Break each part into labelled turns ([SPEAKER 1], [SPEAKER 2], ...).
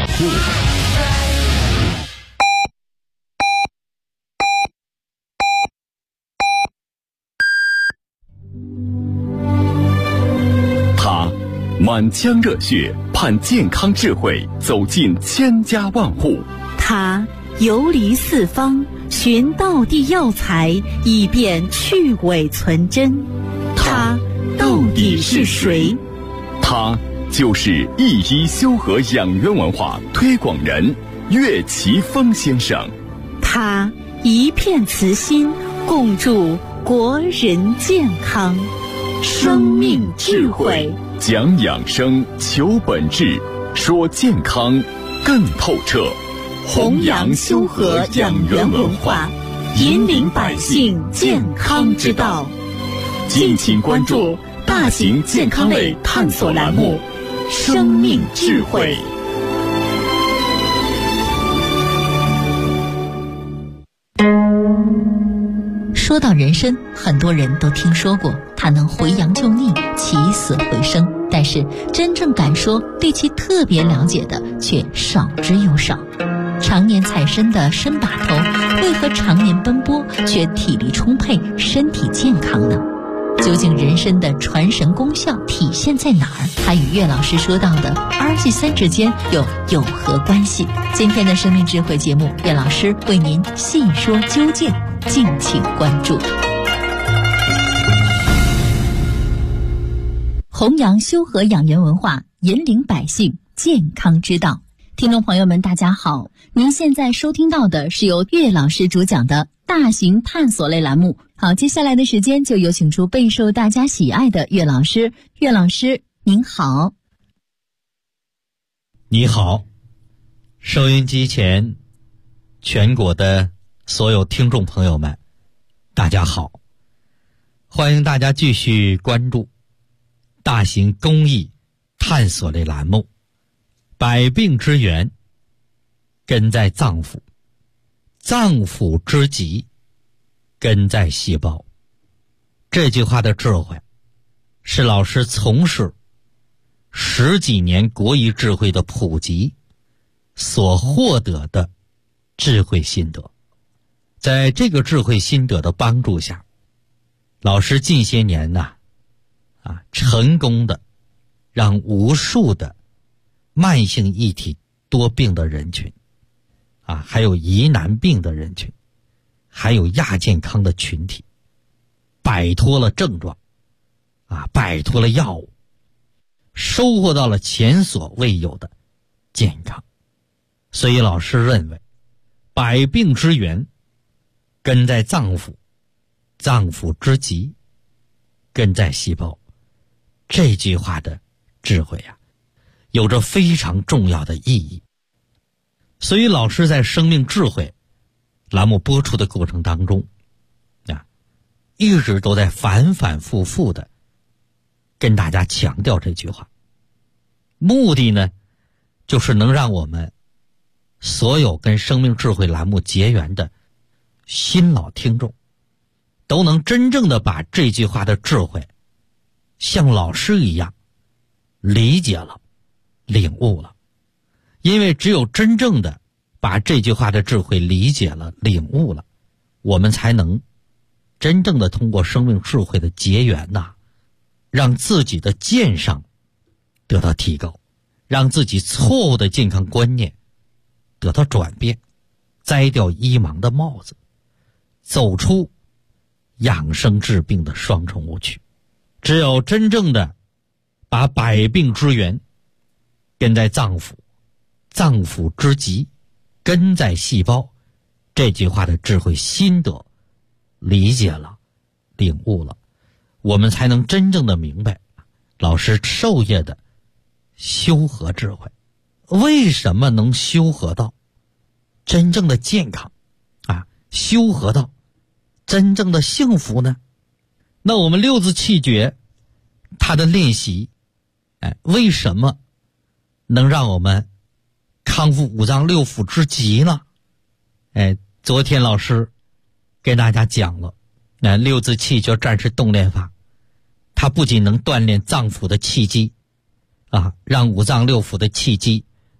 [SPEAKER 1] 养护。他满腔热血，盼健康智慧走进千家万户。
[SPEAKER 2] 他游离四方，寻道地药材，以便去伪存真。他到底是谁？
[SPEAKER 1] 他就是一医修和养元文化推广人岳奇峰先生。
[SPEAKER 2] 他一片慈心，共筑国人健康。生命智慧，
[SPEAKER 1] 讲养生，求本质，说健康更透彻。
[SPEAKER 2] 弘扬修和养元文化，引领百姓健康之道。
[SPEAKER 1] 敬请关注大型健康类探索栏目《生命智慧》。
[SPEAKER 3] 说到人参，很多人都听说过它能回阳救逆、起死回生，但是真正敢说对其特别了解的却少之又少。常年采参的参把头为何常年奔波却体力充沛、身体健康呢？究竟人参的传神功效体现在哪儿？它与岳老师说到的儿媳三之间又有何关系？今天的生命智慧节目，岳老师为您细说究竟，敬请关注。弘扬修和养元文化，引领百姓健康之道。听众朋友们，大家好，您现在收听到的是由岳老师主讲的大型探索类栏目。好，接下来的时间就有请出备受大家喜爱的岳老师。岳老师您好。
[SPEAKER 4] 你好，收音机前全国的所有听众朋友们，大家好，欢迎大家继续关注大型公益探索类栏目百病之源根在脏腑，脏腑之疾根在细胞。这句话的智慧是老师从事10几年国医智慧的普及所获得的智慧心得。在这个智慧心得的帮助下，老师近些年成功的让无数的慢性一体多病的人群还有疑难病的人群，还有亚健康的群体摆脱了症状摆脱了药物，收获到了前所未有的健康。所以老师认为百病之源根在脏腑，脏腑之疾根在细胞。这句话的智慧有着非常重要的意义。所以老师在生命智慧栏目播出的过程当中一直都在反反复复的跟大家强调这句话，目的呢就是能让我们所有跟生命智慧栏目结缘的新老听众都能真正的把这句话的智慧像老师一样理解了、领悟了。因为只有真正的把这句话的智慧理解了、领悟了，我们才能真正的通过生命智慧的结缘让自己的健上得到提高，让自己错误的健康观念得到转变，摘掉医盲的帽子，走出养生治病的双重误区。只有真正的把百病之源根在脏腑，脏腑之疾根在细胞，这句话的智慧心得理解了、领悟了，我们才能真正的明白老师授业的修和智慧。为什么能修和到真正的健康修和到真正的幸福呢？那我们六字气诀它的练习为什么能让我们康复五脏六腑之疾呢？昨天老师给大家讲了六字气诀战士动练法，它不仅能锻炼脏腑的气机让五脏六腑的气机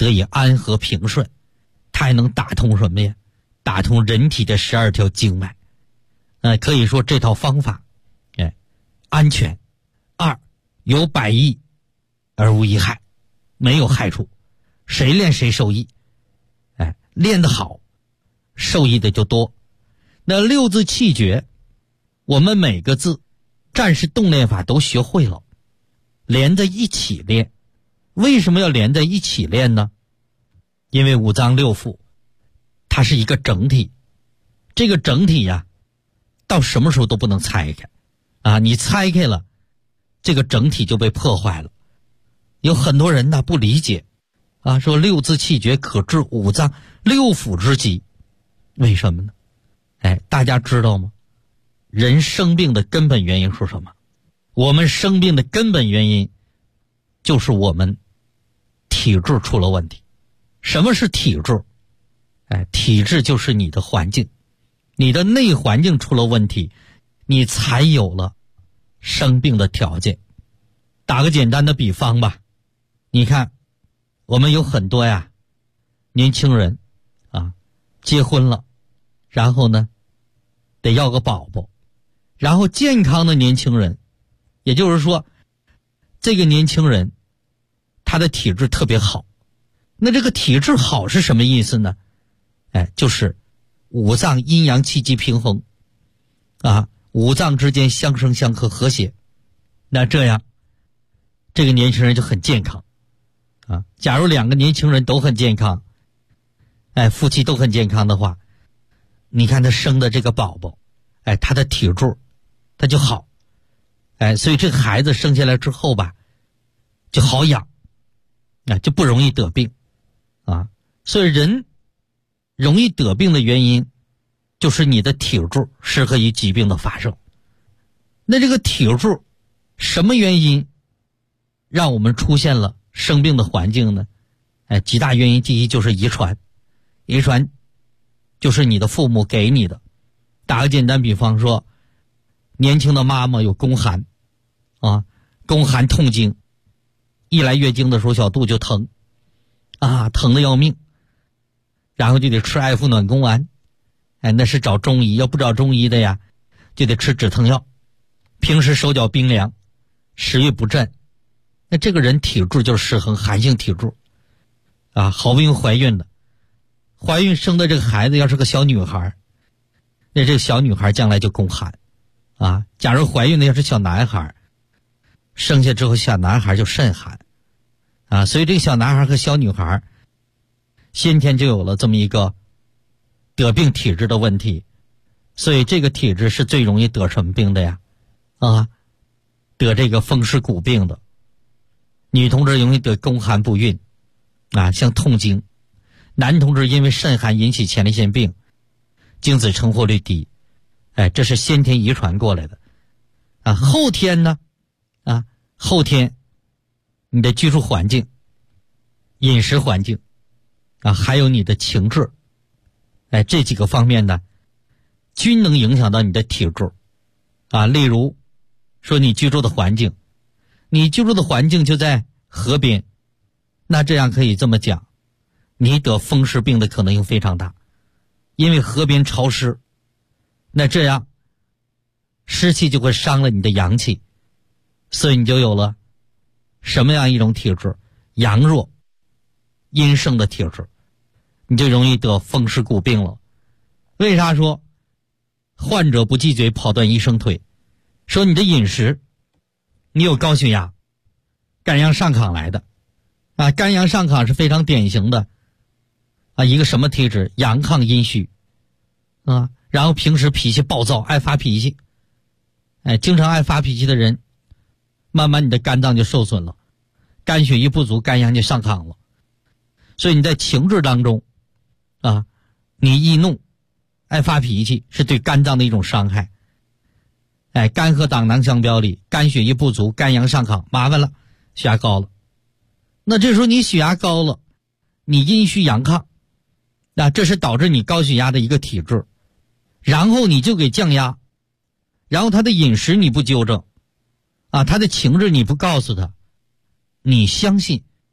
[SPEAKER 4] 得以安和平顺，它还能打通什么呀？打通人体的12条经脉。可以说这套方法，安全；2有百益而无一害，没有害处，谁练谁受益。练得好，受益的就多。那6字气诀，我们每个字战士动练法都学会了，连在一起练。为什么要连在一起练呢？因为五脏六腑它是一个整体，这个整体呀，到什么时候都不能拆开你拆开了，这个整体就被破坏了。有很多人呢不理解说6字气诀可治五脏六腑之疾，为什么呢？大家知道吗？人生病的根本原因是什么？我们生病的根本原因就是我们体质出了问题。什么是体质？体质就是你的环境，你的内环境出了问题，你才有了生病的条件。打个简单的比方吧，你看我们有很多年轻人结婚了，然后呢得要个宝宝，然后健康的年轻人，也就是说这个年轻人他的体质特别好。那这个体质好是什么意思呢？就是五脏阴阳气机平衡五脏之间相生相克和谐。那这样这个年轻人就很健康假如2个年轻人都很健康，夫妻都很健康的话，你看他生的这个宝宝他的体质他就好，所以这个孩子生下来之后吧就好养就不容易得病所以人容易得病的原因就是你的体质适合于疾病的发生。那这个体质什么原因让我们出现了生病的环境呢？几大原因。第一就是遗传，遗传就是你的父母给你的。打个简单比方说，年轻的妈妈有宫寒宫寒痛经，一来月经的时候小肚就疼疼得要命，然后就得吃艾附暖宫丸那是找中医，要不找中医的呀就得吃止疼药。平时手脚冰凉，食欲不振，那这个人体质就是失衡，寒性体质好不容易怀孕了，怀孕生的这个孩子要是个小女孩，那这个小女孩将来就宫寒假如怀孕的要是小男孩，生下之后小男孩就肾寒所以这个小男孩和小女孩先天就有了这么一个得病体质的问题。所以这个体质是最容易得什么病的呀得这个风湿骨病的。女同志容易得宫寒不孕像痛经。男同志因为肾寒引起前列腺病，精子成活率低这是先天遗传过来的后天呢后天你的居住环境、饮食环境还有你的情志这几个方面呢均能影响到你的体质例如说你居住的环境，你居住的环境就在河边，那这样可以这么讲，你得风湿病的可能性非常大，因为河边潮湿，那这样湿气就会伤了你的阳气，所以你就有了什么样一种体质？阳弱阴盛的体质，你就容易得风湿骨病了。为啥说患者不忌嘴跑断医生腿？说你的饮食，你有高血压，肝阳上亢来的肝阳上亢是非常典型的一个什么体质？阳亢阴虚然后平时脾气暴躁，爱发脾气经常爱发脾气的人，慢慢你的肝脏就受损了，肝血液不足，肝阳就上亢了。所以你在情志当中你易怒爱发脾气是对肝脏的一种伤害肝和胆囊相表里，肝血液不足，肝阳上亢，麻烦了，血压高了。那这时候你血压高了，你阴虚阳亢这是导致你高血压的一个体质。然后你就给降压，然后他的饮食你不纠正他的情志你不告诉他，你相信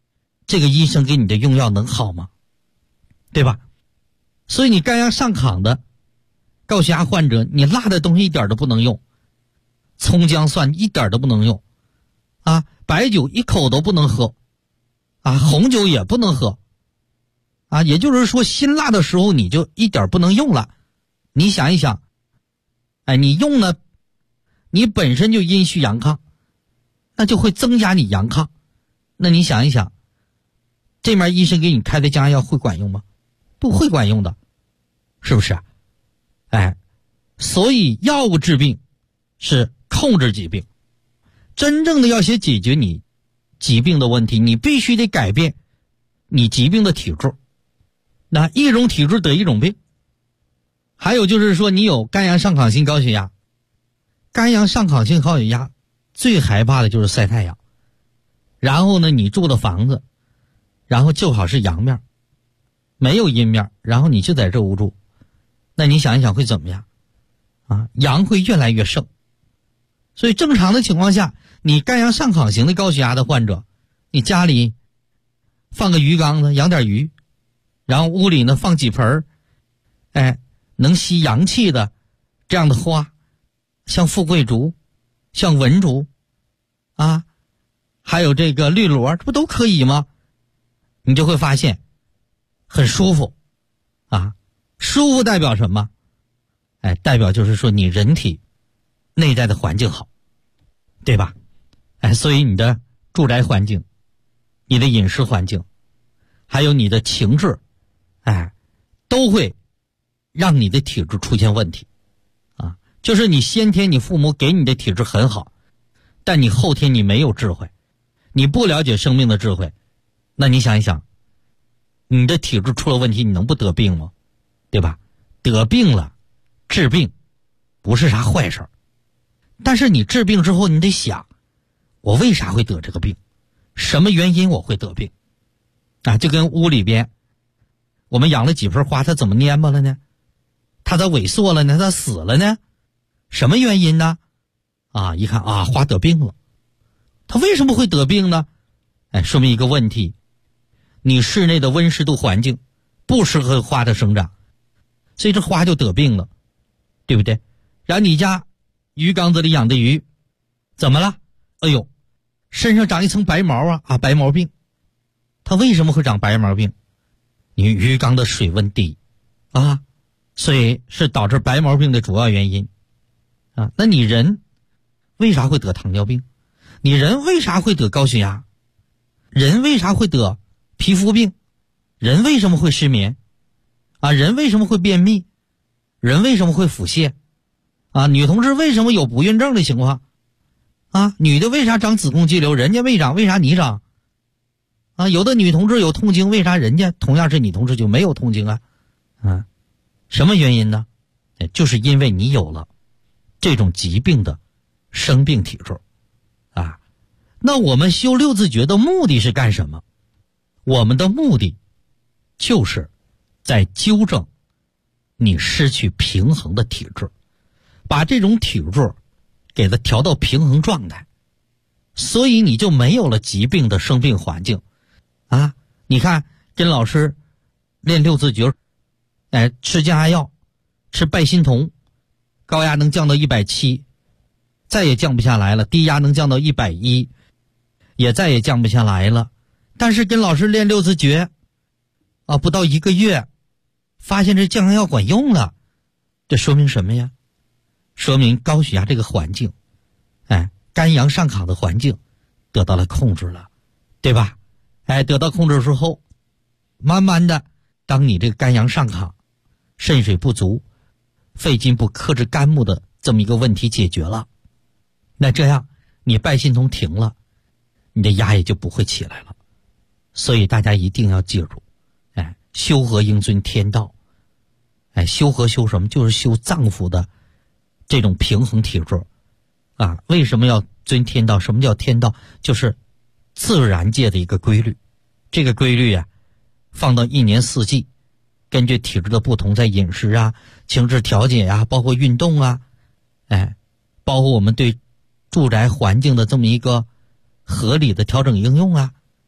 [SPEAKER 4] 这个医生给你的用药能好吗？对吧？所以你肝阳上亢的高血压患者，你辣的东西一点都不能用，葱姜蒜一点都不能用啊，白酒一口都不能喝啊，红酒也不能喝啊，也就是说辛辣的时候你就一点不能用了。你想一想，你用了，你本身就阴虚阳亢，那就会增加你阳亢。那你想一想，这面医生给你开的降压药会管用吗？不会管用的，是不是？所以药物治病是控制疾病，真正的要想解决你疾病的问题，你必须得改变你疾病的体质。那一种体质得一种病。还有就是说，你有肝阳上亢性高血压，肝阳上亢性高血压最害怕的就是晒太阳。然后呢，你住的房子，然后就好是阳面，没有阴面，然后你就在这屋住，那你想一想会怎么样啊？阳会越来越盛。所以正常的情况下，你肝阳上亢型的高血压的患者，你家里放个鱼缸子养点鱼，然后屋里呢放几盆能吸阳气的这样的花，像富贵竹，像文竹啊，还有这个绿萝，这不都可以吗？你就会发现很舒服啊。舒服代表什么？代表就是说你人体内在的环境好，对吧？所以你的住宅环境，你的饮食环境，还有你的情志，都会让你的体质出现问题啊。就是你先天你父母给你的体质很好，但你后天你没有智慧，你不了解生命的智慧，那你想一想，你的体质出了问题，你能不得病吗？对吧？得病了治病不是啥坏事，但是你治病之后你得想，我为啥会得这个病？什么原因我会得病？就跟屋里边我们养了几盆花，它怎么蔫巴了呢？它咋萎缩了呢？它死了呢？什么原因呢？一看花得病了。它为什么会得病呢？说明一个问题，你室内的温湿度环境不适合花的生长，所以这花就得病了，对不对？然后你家鱼缸子里养的鱼怎么了？身上长一层白毛白毛病。它为什么会长白毛病？你鱼缸的水温低所以是导致白毛病的主要原因那你人为啥会得糖尿病？你人为啥会得高血压？人为啥会得皮肤病？人为什么会失眠人为什么会便秘？人为什么会腹泻女同志为什么有不孕症的情况女的为啥长子宫肌瘤，人家没长，为啥你长有的女同志有痛经，为啥人家同样是女同志就没有痛经什么原因呢？就是因为你有了这种疾病的生病体质那我们修六字诀的目的是干什么？我们的目的就是在纠正你失去平衡的体质，把这种体质给它调到平衡状态，所以你就没有了疾病的生病环境你看跟老师练六字诀吃降压药，吃拜心酮，高压能降到170，再也降不下来了，低压能降到110，也再也降不下来了。但是跟老师练六字诀不到1个月，发现这降压药管用了。这说明什么呀？说明高血压这个环境肝阳上亢的环境得到了控制了，对吧？得到控制之后，慢慢的当你这个肝阳上亢，肾水不足，肺金不克制肝木的这么一个问题解决了，那这样你拜心酮停了，你的压也就不会起来了。所以大家一定要记住修和应遵天道。修和修什么？就是修脏腑的这种平衡体质为什么要遵天道？什么叫天道？就是自然界的一个规律。这个规律放到一年四季，根据体质的不同，在饮食情志调节包括运动包括我们对住宅环境的这么一个合理的调整应用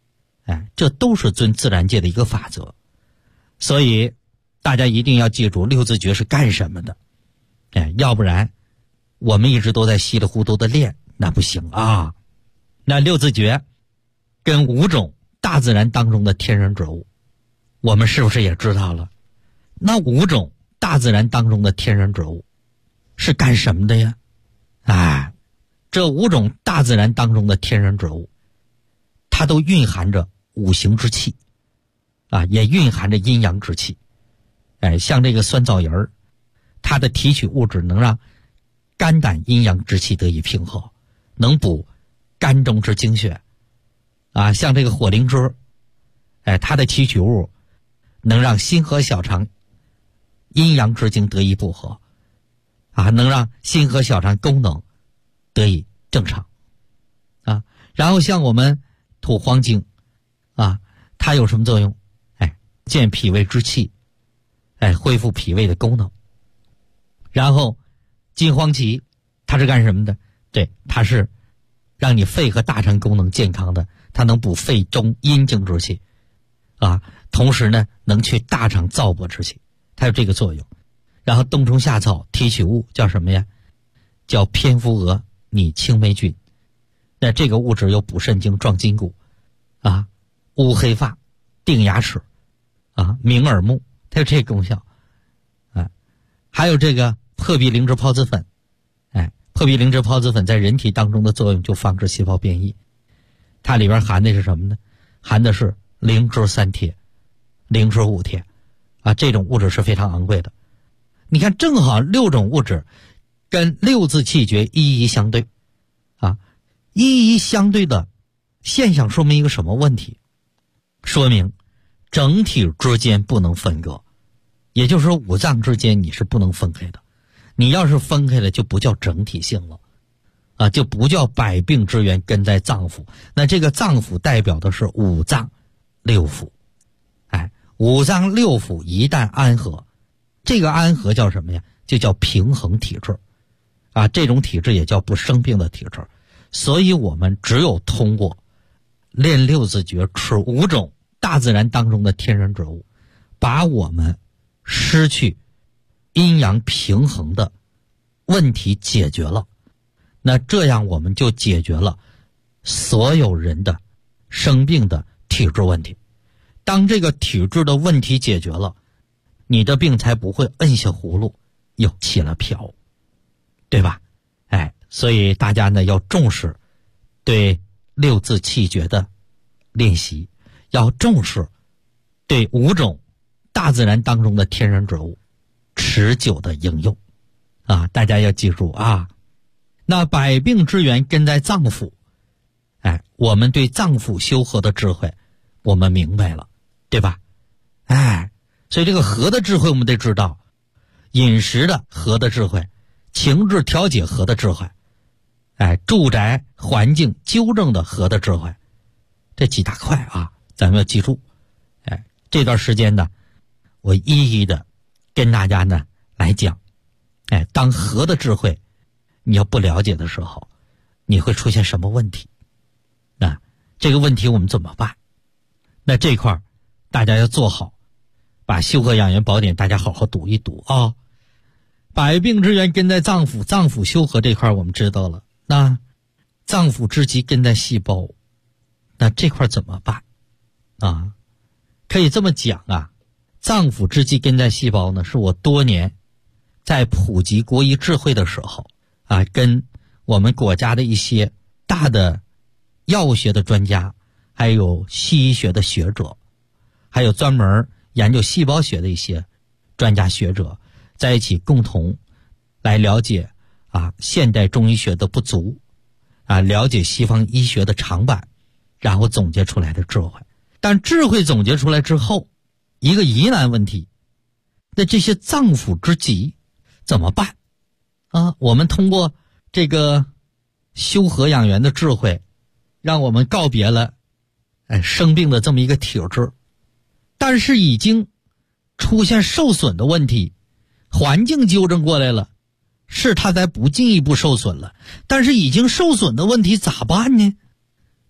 [SPEAKER 4] 这都是遵自然界的一个法则。所以大家一定要记住六字诀是干什么的，要不然我们一直都在稀里糊涂的练，那不行啊。那六字诀跟5种大自然当中的天然之物，我们是不是也知道了？那5种大自然当中的天然之物是干什么的呀？这5种大自然当中的天然之物，它都蕴含着五行之气也蕴含着阴阳之气。像这个酸枣仁儿，它的提取物质能让肝胆阴阳之气得以平和，能补肝中之精血像这个火灵芝，它的提取物能让心和小肠阴阳之精得以补和能让心和小肠功能得以正常然后像我们土黄精它有什么作用？健脾胃之气，恢复脾胃的功能。然后金黄芪它是干什么的？对，它是让你肺和大肠功能健康的，它能补肺中阴经之气同时呢能去大肠燥薄之气，它有这个作用。然后冬虫夏草提取物叫什么呀？叫蝙蝠蛾拟青霉菌。那这个物质有补肾经、壮筋骨乌黑发、定牙齿明耳目，它有这个功效还有这个破壁灵芝孢子粉，破壁灵芝孢子粉在人体当中的作用就防止细胞变异。它里边含的是什么呢？含的是灵芝3贴、灵芝5贴这种物质是非常昂贵的。你看，正好6种物质跟六字气诀一一相对一一相对的现象说明一个什么问题？说明整体之间不能分割，也就是说五脏之间你是不能分开的。你要是分开了就不叫整体性了就不叫百病之源根在脏腑。那这个脏腑代表的是五脏六腑五脏六腑一旦安和，这个安和叫什么呀？就叫平衡体质这种体质也叫不生病的体质。所以我们只有通过练六字诀，吃5种大自然当中的天然之物，把我们失去阴阳平衡的问题解决了，那这样我们就解决了所有人的生病的体质问题。当这个体质的问题解决了，你的病才不会摁下葫芦又起了瓢，对吧？所以大家呢要重视对六字气诀的练习，要重视对5种大自然当中的天然之物持久的应用大家要记住那百病之源根在脏腑，我们对脏腑修和的智慧我们明白了，对吧？所以这个和的智慧我们得知道，饮食的和的智慧，情志调节和的智慧，住宅环境纠正的和的智慧，这几大块咱们要记住。这段时间呢我一一的跟大家呢来讲当和的智慧你要不了解的时候，你会出现什么问题？这个问题我们怎么办？那这块大家要做好，把修和养元宝典大家好好读一读百病之源根在脏腑，脏腑修和这块我们知道了。那脏腑之基根在细胞，那这块怎么办可以这么讲脏腑之基根在细胞呢，是我多年在普及国医智慧的时候跟我们国家的一些大的药学的专家，还有西医学的学者，还有专门研究细胞学的一些专家学者在一起共同来了解现代中医学的不足了解西方医学的长板，然后总结出来的智慧。但智慧总结出来之后，一个疑难问题，那这些脏腑之疾怎么办我们通过这个修和养元的智慧，让我们告别了生病的这么一个体质，但是已经出现受损的问题，环境纠正过来了，是它才不进一步受损了，但是已经受损的问题咋办呢？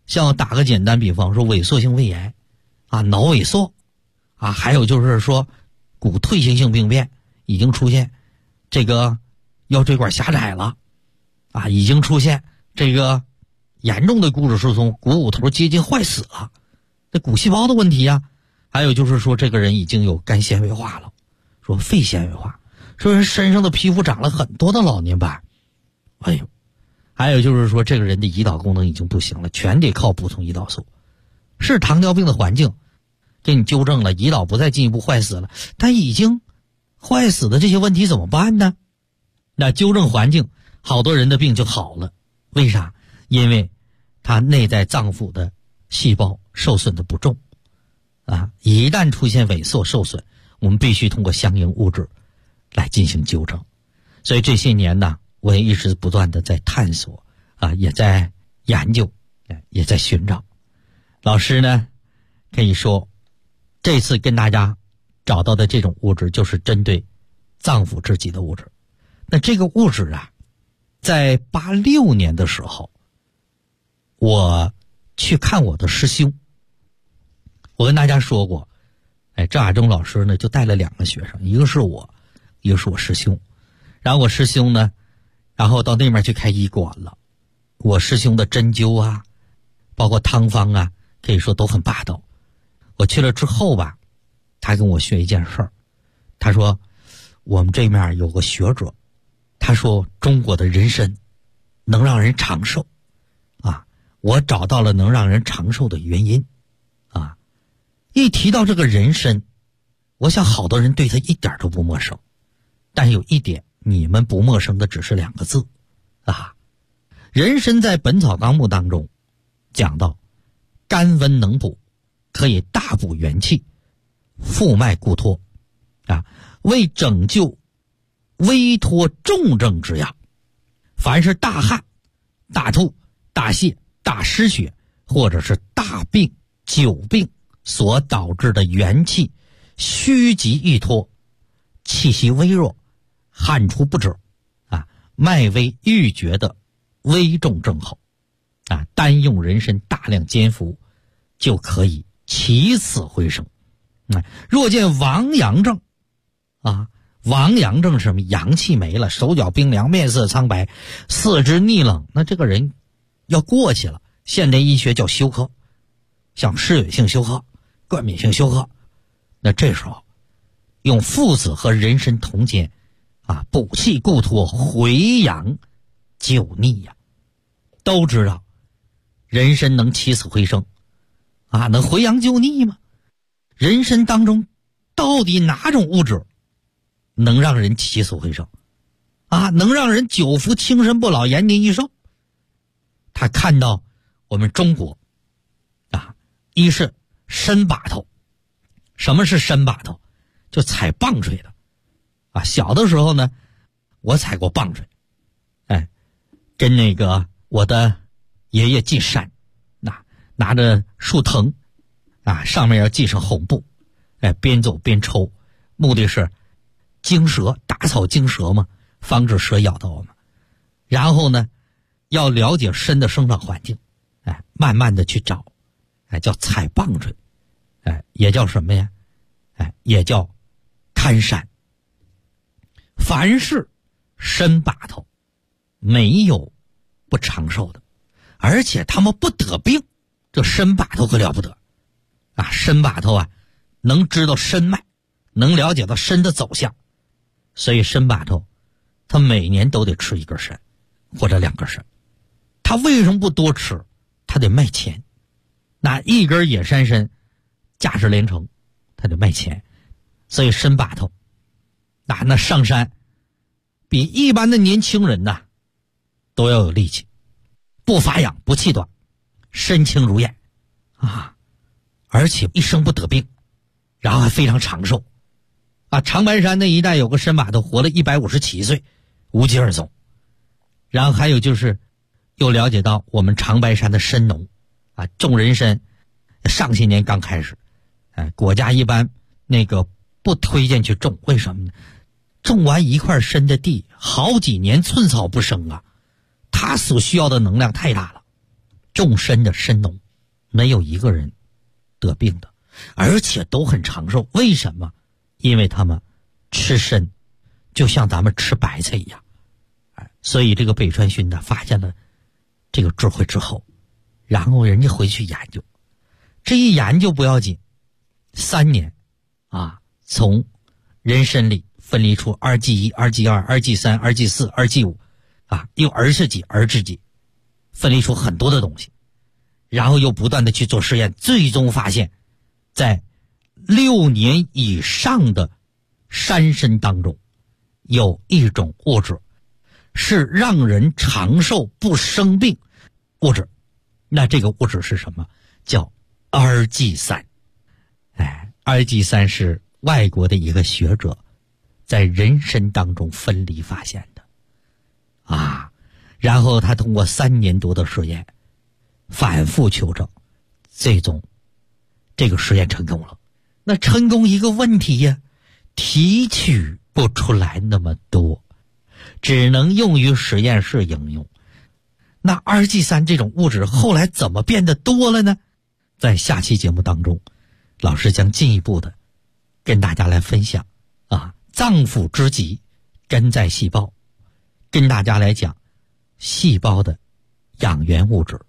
[SPEAKER 4] 像打个简单比方说萎缩性胃炎啊，脑萎缩啊，还有就是说骨退行性病变已经出现，这个腰椎管狭窄了啊，已经出现这个严重的骨质疏松，股骨头接近坏死了，这骨细胞的问题啊。还有就是说这个人已经有肝纤维化了，说肺纤维化，说人身上的皮肤长了很多的老年斑，哎呦，还有就是说这个人的胰岛功能已经不行了，全得靠补充胰岛素。是糖尿病的环境给你纠正了，胰岛不再进一步坏死了，但已经坏死的这些问题怎么办呢？那纠正环境，好多人的病就好了。为啥？因为他内在脏腑的细胞受损的不重啊，一旦出现萎缩受损，我们必须通过相应物质来进行纠正。所以这些年呢，我也一直不断的在探索啊，也在研究，也在寻找。老师呢，可以说这次跟大家找到的这种物质就是针对脏腑之疾的物质。那这个物质啊，在86年的时候，我去看我的师兄。我跟大家说过，赵亚忠老师呢就带了2个学生，一个是我，一个是我师兄。然后我师兄呢，然后到那边去开医馆了。我师兄的针灸啊，包括汤方啊，可以说都很霸道。我去了之后吧，他跟我学一件事儿，他说我们这面有个学者，他说中国的人参能让人长寿啊，我找到了能让人长寿的原因啊。一提到这个人参，我想好多人对他一点都不陌生，但有一点你们不陌生的只是2个字啊。人参在《本草纲目》当中讲到，甘温能补，可以大补元气，复脉固脱啊，为拯救微脱重症之药。凡是大汗、大吐、大泻、大失血，或者是大病、久病所导致的元气虚极易脱，气息微弱，汗出不止啊，脉微欲绝的危重症候啊，单用人参大量煎服就可以起死回生。若见亡阳症啊，亡阳症是什么？阳气没了，手脚冰凉，面色苍白，四肢逆冷，那这个人要过去了。现代医学叫休克，像湿痿性休克、冠冕性休克。那这时候用附子和人参同煎啊，补气固脱，回阳救逆呀。都知道人参能起死回生啊，能回阳救逆吗？人参当中到底哪种物质能让人起死回生啊，能让人久服轻身不老，延年益寿？他看到我们中国啊，一是参把头。什么是参把头？就踩棒槌的啊。小的时候呢，我踩过棒槌，跟那个我的爷爷进山，拿着树藤啊，上面要系上红布，边走边抽，目的是惊蛇，打草惊蛇嘛，防止蛇咬到我们。然后呢，要了解参的生长环境，慢慢的去找，叫踩棒槌，也叫什么呀？也叫看山。凡是参把头，没有不长寿的，而且他们不得病。这参把头可了不得啊！参把头啊，能知道参脉，能了解到参的走向，所以参把头他每年都得吃1根参或者2根参。他为什么不多吃？他得卖钱。那1根野山参价值连城，他得卖钱。所以参把头那上山比一般的年轻人呐都要有力气，不发痒，不气短，身轻如燕啊，而且一生不得病，然后还非常长寿啊。长白山那一带有个参把头活了157岁，无疾而终。然后还有就是又了解到我们长白山的参农啊，种人参上些年刚开始，国家一般那个不推荐去种，为什么呢？种完一块参的地好几年寸草不生啊，它所需要的能量太大了众参的参农，没有一个人得病的，而且都很长寿。为什么？因为他们吃参就像咱们吃白菜一样。所以这个北川勋呢发现了这个智慧之后，然后人家回去研究，这一研究不要紧，3年从人参里分离出2G1、2G2、2G3、2G4、2G5又儿是几儿是几，分离出很多的东西，然后又不断的去做实验，最终发现在6年以上的山参当中有一种物质是让人长寿不生病物质。那这个物质是什么？叫 RG3。 RG3 是外国的一个学者在人参当中分离发现的然后他通过3年多的实验反复求证，最终这个实验成功了。那成功一个问题呀，提取不出来那么多，只能用于实验室应用。那 RG3 这种物质后来怎么变得多了呢？在下期节目当中，老师将进一步的跟大家来分享脏腑之极根在细胞，跟大家来讲细胞的养元物质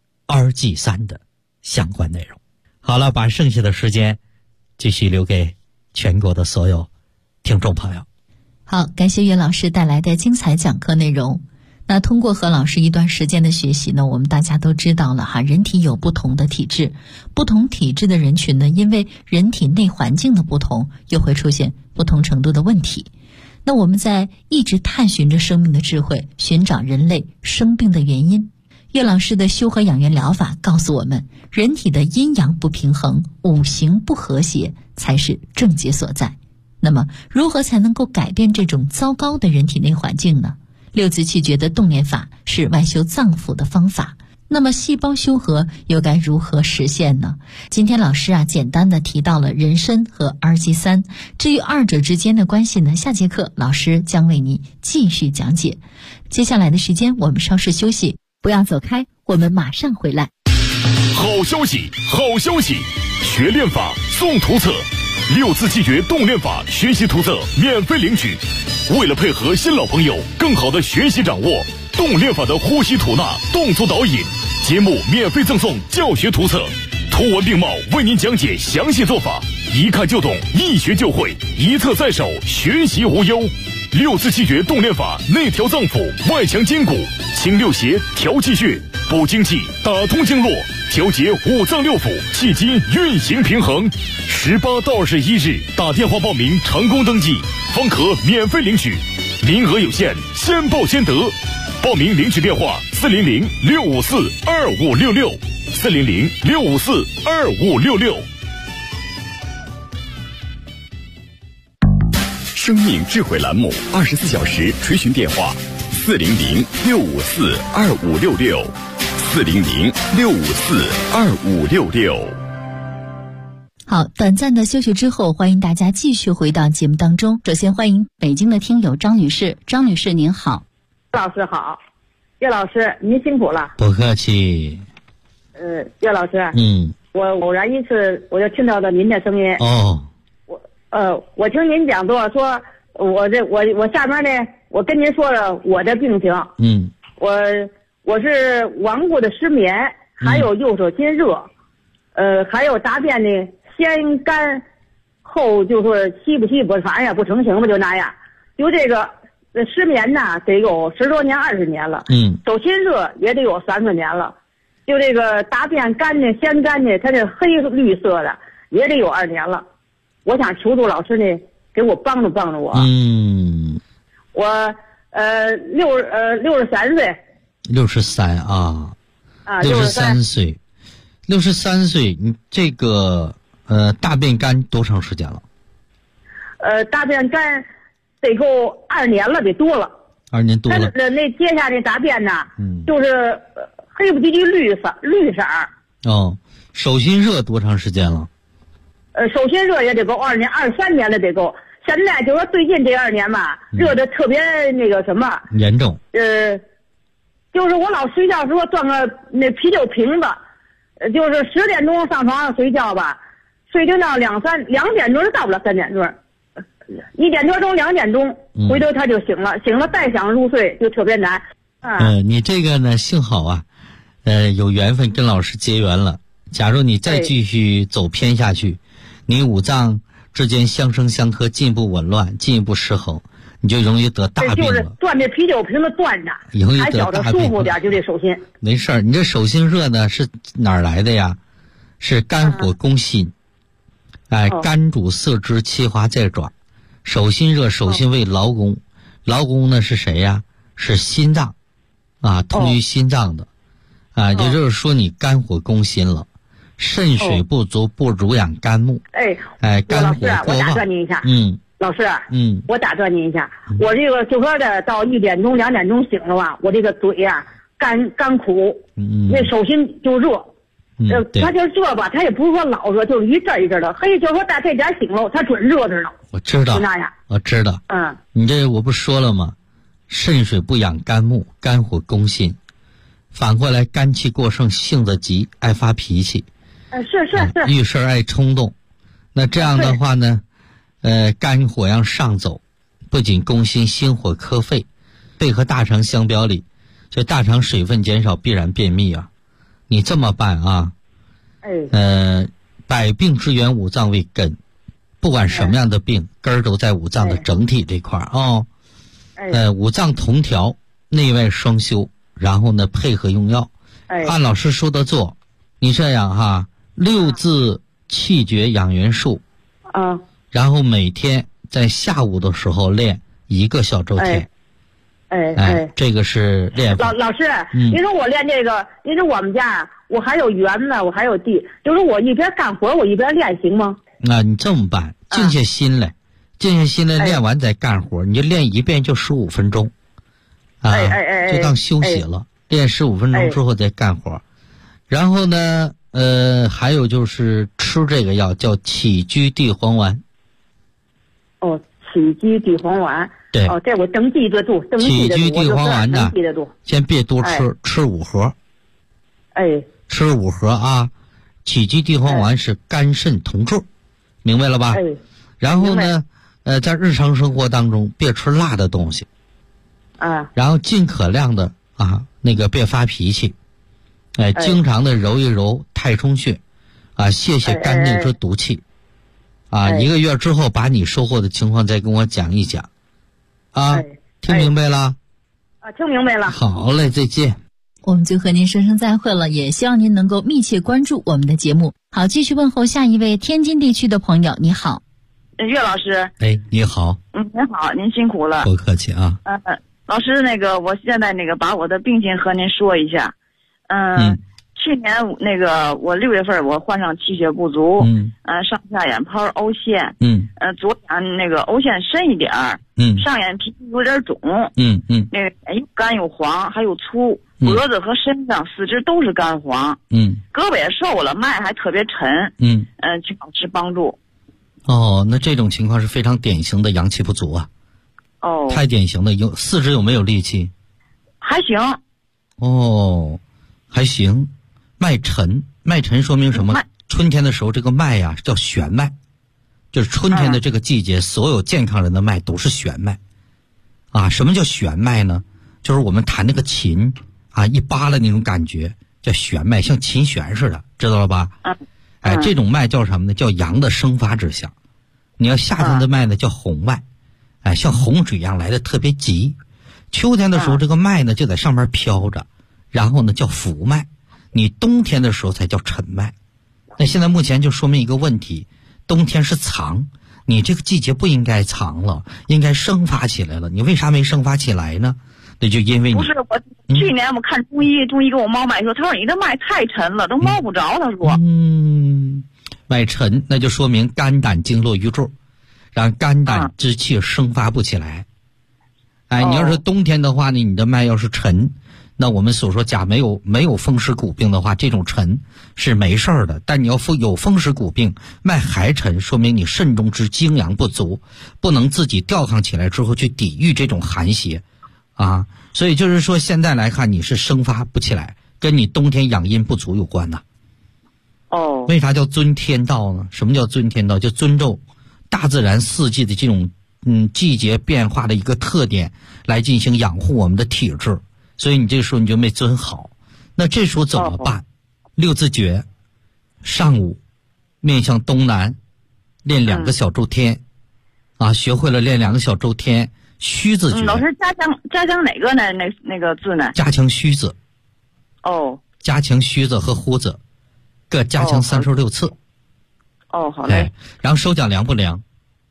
[SPEAKER 4] RG3 的相关内容。好了，把剩下的时间继续留给全国的所有听众朋友。
[SPEAKER 3] 好，感谢岳老师带来的精彩讲课内容。那通过和老师一段时间的学习呢，我们大家都知道了人体有不同的体质，不同体质的人群呢，因为人体内环境的不同，又会出现不同程度的问题。那我们在一直探寻着生命的智慧，寻找人类生病的原因。岳老师的修和养元疗法告诉我们，人体的阴阳不平衡，五行不和谐才是症结所在。那么如何才能够改变这种糟糕的人体内环境呢？6字气诀的动念法是外修脏腑的方法，那么细胞修和又该如何实现呢？今天老师简单的提到了人参和 RG3， 至于二者之间的关系呢，下节课老师将为你继续讲解。接下来的时间我们稍事休息，不要走开，我们马上回来。
[SPEAKER 1] 好消息，好消息！学练法送图册，6字气诀动练法学习图册免费领取。为了配合新老朋友更好的学习掌握动练法的呼吸吐纳动作导引，节目免费赠送教学图册，图文并茂为您讲解详细做法，一看就懂，一学就会，一册在手，学习无忧。6字气诀动练法内调脏腑，外强筋骨，清六邪，调气血，补精气，打通经络，调节五脏六腑，气机运行平衡。18到21日打电话报名成功登记，方可免费领取，名额有限，先报先得。报名领取电话400-654-2566 400-654-2566。 生命智慧栏目24小时垂询电话400-654-2566 400-654-2566。
[SPEAKER 3] 好，短暂的休息之后，欢迎大家继续回到节目当中。首先欢迎北京的听友张女士，张女士您好。
[SPEAKER 5] 老师好，岳老师您辛苦了。
[SPEAKER 4] 不客气。
[SPEAKER 5] 岳老师，我偶然一次我就听到了您的声音。我听您讲座说，我下面呢，我跟您说了我的病情。我是顽固的失眠，还有右手心热，还有大便呢先干后就是稀不反正也不成形吧，就那样。就这个失眠呢得有10多年20年了，手心热也得有30年了，就这个大便干呢先干呢，它这黑绿色的也得有2年了。我想求助老师呢，给我帮助我。我63岁。
[SPEAKER 4] 63啊，63岁，63岁，你这个大便干多长时间了？
[SPEAKER 5] 大便干得够2年了，得多了。2年多了。那接下来大便呢，就是黑不唧唧绿色。
[SPEAKER 4] 手心热多长时间了？
[SPEAKER 5] 手心热也得够2年23年了得够。现在就说最近这2年吧，热的特别那个什么严
[SPEAKER 4] 重。
[SPEAKER 5] 就是我老睡觉时候端个那啤酒瓶子，就是10点钟上床上睡觉吧，睡到2点钟到不了3点钟，1点多钟2点钟，回头他就醒了，醒了再想入睡就特别难。
[SPEAKER 4] 你这个呢幸好啊，有缘分跟老师结缘了。假如你再继续走偏下去，你五脏之间相生相克，进一步紊乱，进一步失衡，你就容易得大病了。
[SPEAKER 5] 就是端这啤酒瓶子端着，还觉得舒服点，就这手心。
[SPEAKER 4] 没事儿，你这手心热呢是哪儿来的呀？是肝火攻心，肝主四肢，气化在爪。手心热，手心为劳宫，劳宫呢是谁呀？是心脏，通于心脏的，也就是说你肝火攻心了。肾水不足，不濡养肝木。肝火过旺。
[SPEAKER 5] 我打断您一下。老师。我打断您一下。我这个就说的到1点钟2点钟醒了吧，我这个嘴呀干苦，那手心就热。他就热吧，他也不是说老热，就是一阵一阵的。就说大这点醒了，他准热着呢。
[SPEAKER 4] 我知道。
[SPEAKER 5] 那样。
[SPEAKER 4] 我知道。你这我不说了吗？肾水不养肝木，肝火攻心。反过来，肝气过盛，性子急，爱发脾气。
[SPEAKER 5] 是。
[SPEAKER 4] 遇事爱冲动，那这样的话呢，肝火要上走，不仅攻心，心火克肺，肺和大肠相表里，这大肠水分减少必然便秘啊。你这么办啊？百病之源五脏为根，不管什么样的病，根儿都在五脏的整体这块儿五脏同调，内外双修，然后呢配合用药，按老师说的做。你这样哈，6字气绝养元术，然后每天在下午的时候练1个小周天。这个是练法。
[SPEAKER 5] 老师，您说我练这个，您说我们家我还有园子，我还有地，就是我一边干活我一边练行吗？
[SPEAKER 4] 你这么办，静下心来，练完再干活，你就练一遍就15分钟，就当休息了，练15分钟之后再干活。然后呢，还有就是吃这个药叫起居地黄丸。
[SPEAKER 5] 起居地黄丸。
[SPEAKER 4] 对。
[SPEAKER 5] 这我登记得住。
[SPEAKER 4] 起居地黄丸呢，先别多吃，吃5盒。吃5盒啊！起居地黄丸是肝肾同治，明白了吧？然后呢，在日常生活当中别吃辣的东西。然后尽可量的别发脾气。经常的揉一揉太冲穴，泄肝内之毒气。1个月之后把你收获的情况再跟我讲一讲。听明白了？
[SPEAKER 5] 听明白了。
[SPEAKER 4] 好嘞，再见。
[SPEAKER 3] 我们就和您说声再会了，也希望您能够密切关注我们的节目。好，继续问候下一位天津地区的朋友。你好。
[SPEAKER 6] 岳老师。
[SPEAKER 4] 你好。
[SPEAKER 6] 您好，您辛苦了。
[SPEAKER 4] 不客气啊。
[SPEAKER 6] 老师，我现在把我的病情和您说一下。去年我6月份我患上气血不足，上下眼泡凹陷，左眼凹陷深一点儿，上眼皮有点肿，又干又黄，还有粗，脖子和身上四肢都是干黄，胳膊也瘦了，脉还特别沉，请老师帮助。
[SPEAKER 4] 那这种情况是非常典型的阳气不足啊。太典型的。四肢有没有力气？
[SPEAKER 6] 还行。
[SPEAKER 4] 还行。脉沉说明什么？春天的时候这个脉呀叫弦脉，就是春天的这个季节，所有健康人的脉都是弦脉。什么叫弦脉呢？就是我们弹那个琴一扒拉那种感觉叫弦脉，像琴弦似的，知道了吧？这种脉叫什么呢？叫阳的生发之象。你要夏天的脉呢叫洪脉，像洪水一样来的特别急。秋天的时候这个脉呢就在上面飘着，然后呢叫浮脉。你冬天的时候才叫沉脉。那现在目前就说明一个问题，冬天是藏，你这个季节不应该藏了，应该生发起来了。你为啥没生发起来呢？那就因为你
[SPEAKER 6] 不是我去年我看中医给我摸脉说，他说你的脉太沉了，都摸不着。他说
[SPEAKER 4] 脉沉，那就说明肝胆经络瘀滞，让肝胆之气生发不起来。你要是冬天的话呢，你的脉要是沉，那我们所说假没有风湿骨病的话，这种沉是没事儿的。但你要有风湿骨病，脉还沉，说明你肾中之精阳不足，不能自己调亢起来之后去抵御这种寒邪， 啊。所以就是说现在来看你是生发不起来，跟你冬天养阴不足有关呐。
[SPEAKER 6] 哦。
[SPEAKER 4] 为啥叫尊天道呢？什么叫尊天道？就尊重大自然四季的这种季节变化的一个特点来进行养护我们的体质。所以你这时候你就没尊好。那这时候怎么办？6字诀，上午面向东南练2个小周天，学会了练2个小周天，虚字诀。
[SPEAKER 6] 老师加强哪个呢？那个字呢？
[SPEAKER 4] 加强虚字。
[SPEAKER 6] 哦。
[SPEAKER 4] 加强虚字和呼字，各加强36次。
[SPEAKER 6] 哦，好嘞。
[SPEAKER 4] 然后手脚凉不凉？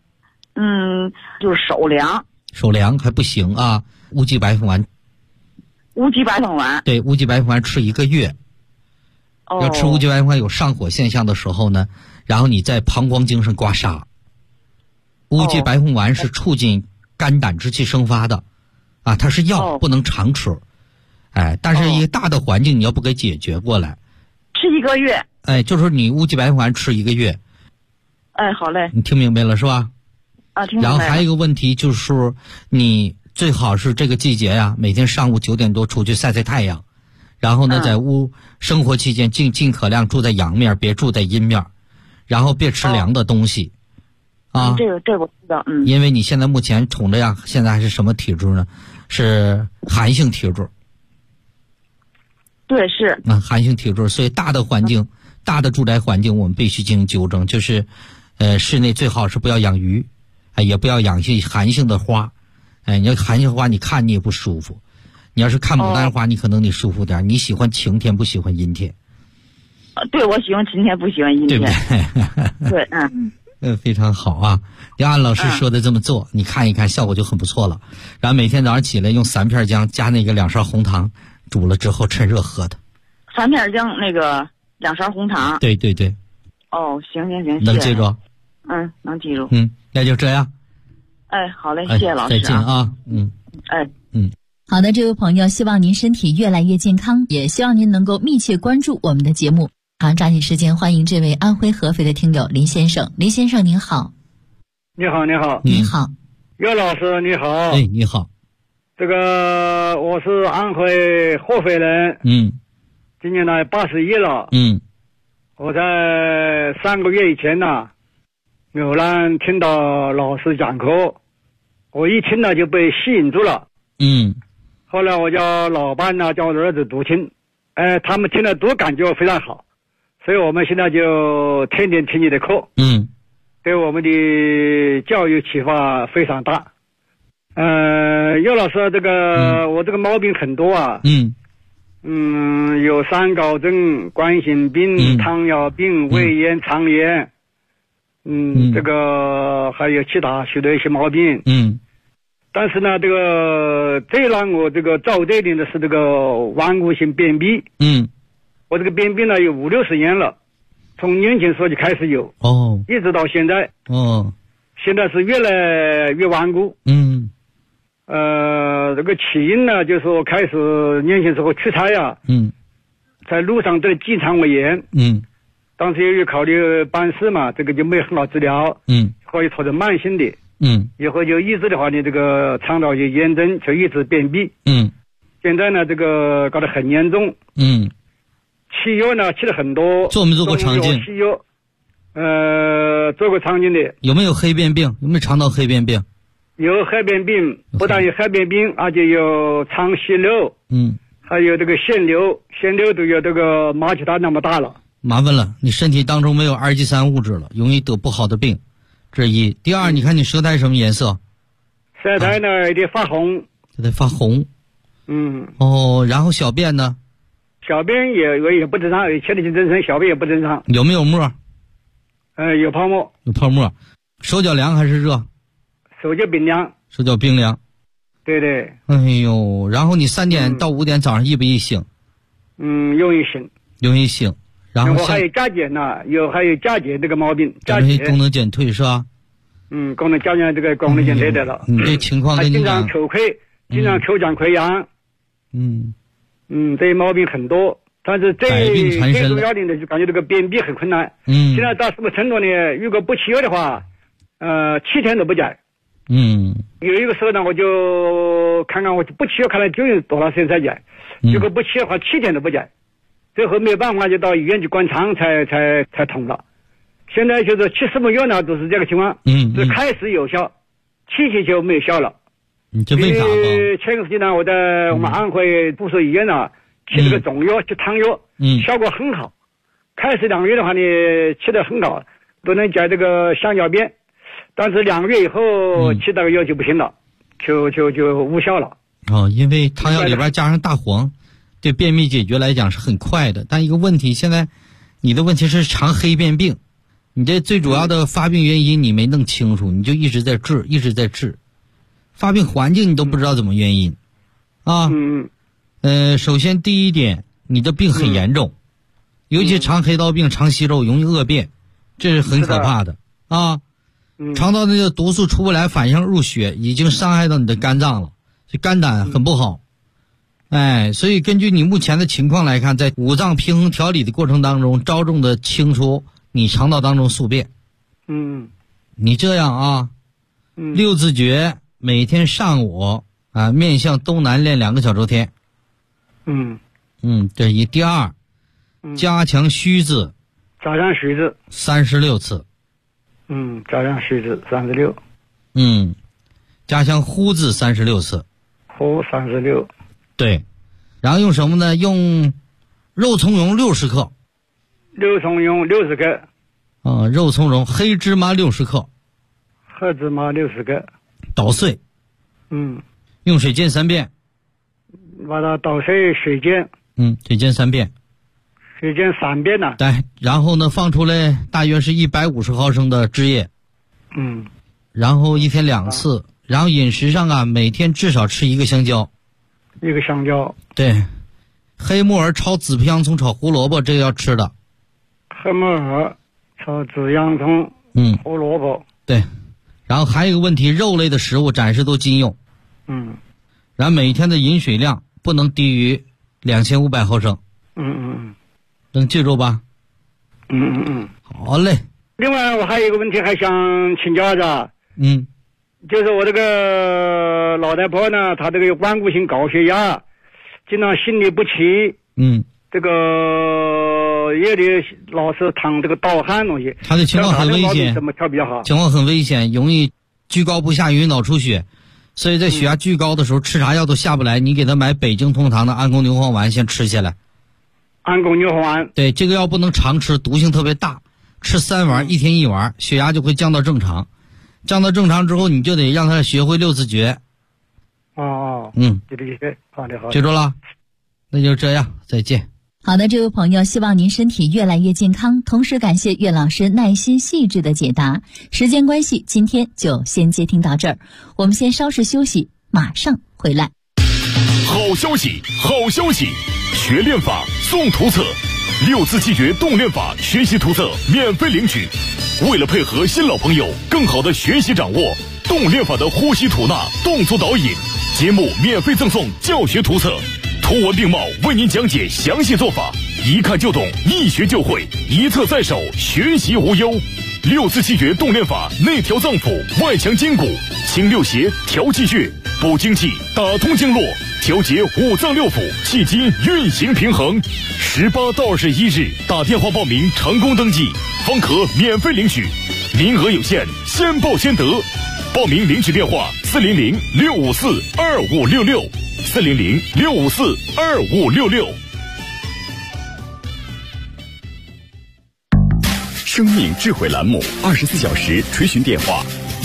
[SPEAKER 6] 就是手凉。
[SPEAKER 4] 手凉还不行啊，乌鸡白凤丸。
[SPEAKER 6] 乌鸡白凤丸。
[SPEAKER 4] 对，乌鸡白凤丸吃1个月。要吃乌鸡白凤丸有上火现象的时候呢，然后你在膀胱经上刮痧。乌鸡白凤丸是促进肝胆之气生发的，它是药，不能常吃。但是一个大的环境你要不给解决过来。
[SPEAKER 6] 吃1个月。
[SPEAKER 4] 就是你乌鸡白凤丸吃1个月。
[SPEAKER 6] 好嘞。
[SPEAKER 4] 你听明白了是吧？
[SPEAKER 6] 听明白了。
[SPEAKER 4] 然后还有一个问题就是，你最好是这个季节呀，每天上午9点多出去晒晒太阳，然后呢，在生活期间尽可量住在阳面，别住在阴面，然后别吃凉的东西。
[SPEAKER 6] 这我知道。
[SPEAKER 4] 因为你现在目前瞅着呀，现在还是什么体质呢？是寒性体质。
[SPEAKER 6] 对，是。
[SPEAKER 4] 寒性体质，所以大的环境、大的住宅环境我们必须进行纠正，就是室内最好是不要养鱼，也不要养些寒性的花。你要寒性花你看你也不舒服，你要是看牡丹花你可能你舒服点。你喜欢晴天不喜欢阴天？
[SPEAKER 6] 对，我喜欢晴天不喜欢阴天。
[SPEAKER 4] 对不对？
[SPEAKER 6] 对。
[SPEAKER 4] 非常好啊！要按老师说的这么做，你看一看效果就很不错了。然后每天早上起来用3片姜加那个2勺红糖煮了之后趁热喝的。
[SPEAKER 6] 3片姜那个2勺红糖。
[SPEAKER 4] 对。
[SPEAKER 6] 行，
[SPEAKER 4] 能记住？
[SPEAKER 6] 能记住。
[SPEAKER 4] 那就这样。
[SPEAKER 6] 好嘞，谢谢老师。
[SPEAKER 4] 再见啊。
[SPEAKER 3] 好的，这位朋友，希望您身体越来越健康，也希望您能够密切关注我们的节目。好，抓紧时间欢迎这位安徽合肥的听友林先生。林先生您好。
[SPEAKER 7] 你好。
[SPEAKER 3] 你好。
[SPEAKER 7] 岳老师你好。
[SPEAKER 4] 你好。
[SPEAKER 7] 这个我是安徽合肥人。今年呢81了。我在3个月以前呢，偶然听到老师讲课，我一听呢就被吸引住了。后来我叫老伴呢，叫我的儿子读听，他们听了都感觉非常好，所以我们现在就天天听你的课。对我们的教育启发非常大。岳老师，这个我这个毛病很多啊。有三高症、冠心病、糖尿病、胃炎、肠炎。这个还有其他许多一些毛病。但是呢，这个最让我这个遭罪的是这个顽固性便秘。我这个便秘呢有50-60年了，从年轻时候就开始有。一直到现在。现在是越来越顽固。这个起因呢，就是说开始年轻时候出差呀。在路上得结肠胃炎。当时由于考虑办事嘛，这个就没有很好治疗。所以造成慢性的。以后就医治的话呢，这个肠道就炎症，就一直便秘。现在呢，这个搞得很严重。吃药呢吃了很多。
[SPEAKER 4] 做没做过肠镜？
[SPEAKER 7] 吃药，做过肠镜的。
[SPEAKER 4] 有没有黑便病？有没有肠道黑便病？
[SPEAKER 7] 有黑便病，不但有黑便病，而且有肠息瘤。还有这个腺瘤都有这个马其他那么大了。
[SPEAKER 4] 麻烦了，你身体当中没有2-3物质了，容易得不好的病。这是一。第二，你看你舌苔什么颜色？
[SPEAKER 7] 舌苔呢有点发红。
[SPEAKER 4] 舌苔发红。然后小便呢？
[SPEAKER 7] 小便也不正常，有前列腺增生，小便也不正常。
[SPEAKER 4] 有没有沫？
[SPEAKER 7] 有泡沫。
[SPEAKER 4] 有泡沫。手脚凉还是热？
[SPEAKER 7] 手脚冰凉。
[SPEAKER 4] 手脚冰凉。
[SPEAKER 7] 对。
[SPEAKER 4] 然后你3点到5点早上易不易醒？
[SPEAKER 7] 容易醒。
[SPEAKER 4] 容易醒。然后
[SPEAKER 7] 我还有甲减呢，还有甲减这个毛病。
[SPEAKER 4] 甲减功能减退是吧？
[SPEAKER 7] 功能甲减这个功能减退的了。
[SPEAKER 4] 你这情况跟你讲。
[SPEAKER 7] 经常口溃，经常口腔溃疡。这些毛病很多，但是最重要的呢，就感觉这个便秘很困难。现在到什么程度呢？如果不吃药的话，7天都不解。 有一个时候呢，我就看看我不去，看了究竟多长时间才见，结果不去的话7天都不见，最后没办法就到医院去灌肠才通了。现在就是吃什么药呢都是这个情况，是开始有效，7天就没有效了。
[SPEAKER 4] 这为啥呢？
[SPEAKER 7] 前个时间呢，我在我们安徽附属医院呢吃这个中药，吃汤药，效果很好。开始2个月的话呢，吃得很好，都能解这个香蕉便，但是2个月以后吃这个药就不行了，就无效了。
[SPEAKER 4] 因为汤药里边加上大黄，对便秘解决来讲是很快的。但一个问题，现在你的问题是肠黑便病，你这最主要的发病原因你没弄清楚，你就一直在治，发病环境你都不知道怎么原因啊。首先第一点，你的病很严重，尤其肠黑道病、肠息肉容易恶变，这是很可怕的啊。肠道那个毒素出不来，反向入血，已经伤害到你的肝脏了，这肝胆很不好。所以根据你目前的情况来看，在五脏平衡调理的过程当中，着重的清除你肠道当中宿便。你这样啊，6字诀每天上午面向东南练2个小周天。这一。第二，加强虚字，
[SPEAKER 7] 早上虚字
[SPEAKER 4] 36次。
[SPEAKER 7] 早上虚字36。
[SPEAKER 4] 加强呼字36次。
[SPEAKER 7] 呼36。
[SPEAKER 4] 对，然后用什么呢？用肉苁蓉60克。
[SPEAKER 7] 肉苁蓉60克。
[SPEAKER 4] 肉苁蓉，黑芝麻60克。
[SPEAKER 7] 黑芝麻60克。
[SPEAKER 4] 捣碎。用水煎3遍。
[SPEAKER 7] 把它捣碎水煎。
[SPEAKER 4] 水煎3遍。
[SPEAKER 7] 水煎3遍呢。
[SPEAKER 4] 对，然后呢放出来大约是150毫升的汁液。然后1天2次，然后饮食上每天至少吃1个香蕉。
[SPEAKER 7] 1个香蕉。对。
[SPEAKER 4] 黑木耳炒紫皮洋葱炒胡萝卜，这个要吃的。
[SPEAKER 7] 黑木耳炒紫洋葱胡萝卜。
[SPEAKER 4] 对。然后还有一个问题，肉类的食物暂时都禁用。然后每天的饮水量不能低于2500毫升。能记住吧？好嘞。
[SPEAKER 7] 另外我还有一个问题还想请教着。就是我这个老太婆呢，她这个有顽固性高血压，经常心律不齐。这个夜里老是淌这个盗汗东西。
[SPEAKER 4] 她的情况很危险。
[SPEAKER 7] 怎么调比较好？
[SPEAKER 4] 情况很危险，容易居高不下，容易脑出血。所以在血压居高的时候，吃啥药都下不来。你给她买北京通堂的安宫牛黄丸，先吃下来。
[SPEAKER 7] 安宫牛黄丸。
[SPEAKER 4] 对，这个药不能常吃，毒性特别大，吃3丸，1天1丸，血压就会降到正常。降到正常之后，你就得让他学会6字诀。
[SPEAKER 7] 好的。
[SPEAKER 4] 记住了，那就这样，再见。
[SPEAKER 3] 好的，这位朋友，希望您身体越来越健康，同时感谢岳老师耐心细致的解答。时间关系，今天就先接听到这儿，我们先稍事休息，马上回来。
[SPEAKER 1] 好消息，好消息！学练法送图册，6字气诀动练法学习图册免费领取。为了配合新老朋友更好的学习掌握动练法的呼吸吐纳动作导引，节目免费赠送教学图册，图文并茂为您讲解详细做法，一看就懂，一学就会，一册在手，学习无忧。6字气诀动练法内调脏腑，外强筋骨，清六邪，调气血，补精气，打通经络，调节五脏六腑，气机运行平衡。18到21日打电话报名成功登记，方可免费领取，名额有限，先报先得。报名领取电话400-654-2566，400-654-2566。
[SPEAKER 8] 生命智慧栏目24小时垂询电话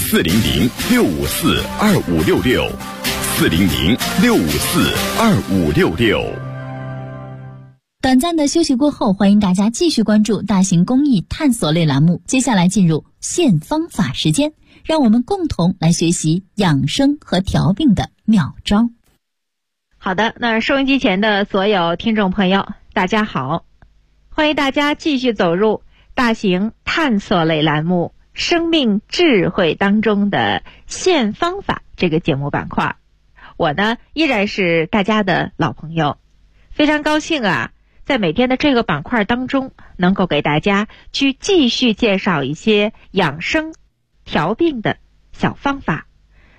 [SPEAKER 8] ：400-654-2566，400-654-2566。
[SPEAKER 3] 短暂的休息过后，欢迎大家继续关注大型公益探索类栏目。接下来进入现方法时间，让我们共同来学习养生和调病的妙招。
[SPEAKER 9] 好的，那收音机前的所有听众朋友，大家好，欢迎大家继续走入大型探索类栏目生命智慧当中的现方法这个节目板块。我呢依然是大家的老朋友，非常高兴在每天的这个板块当中能够给大家去继续介绍一些养生调病的小方法。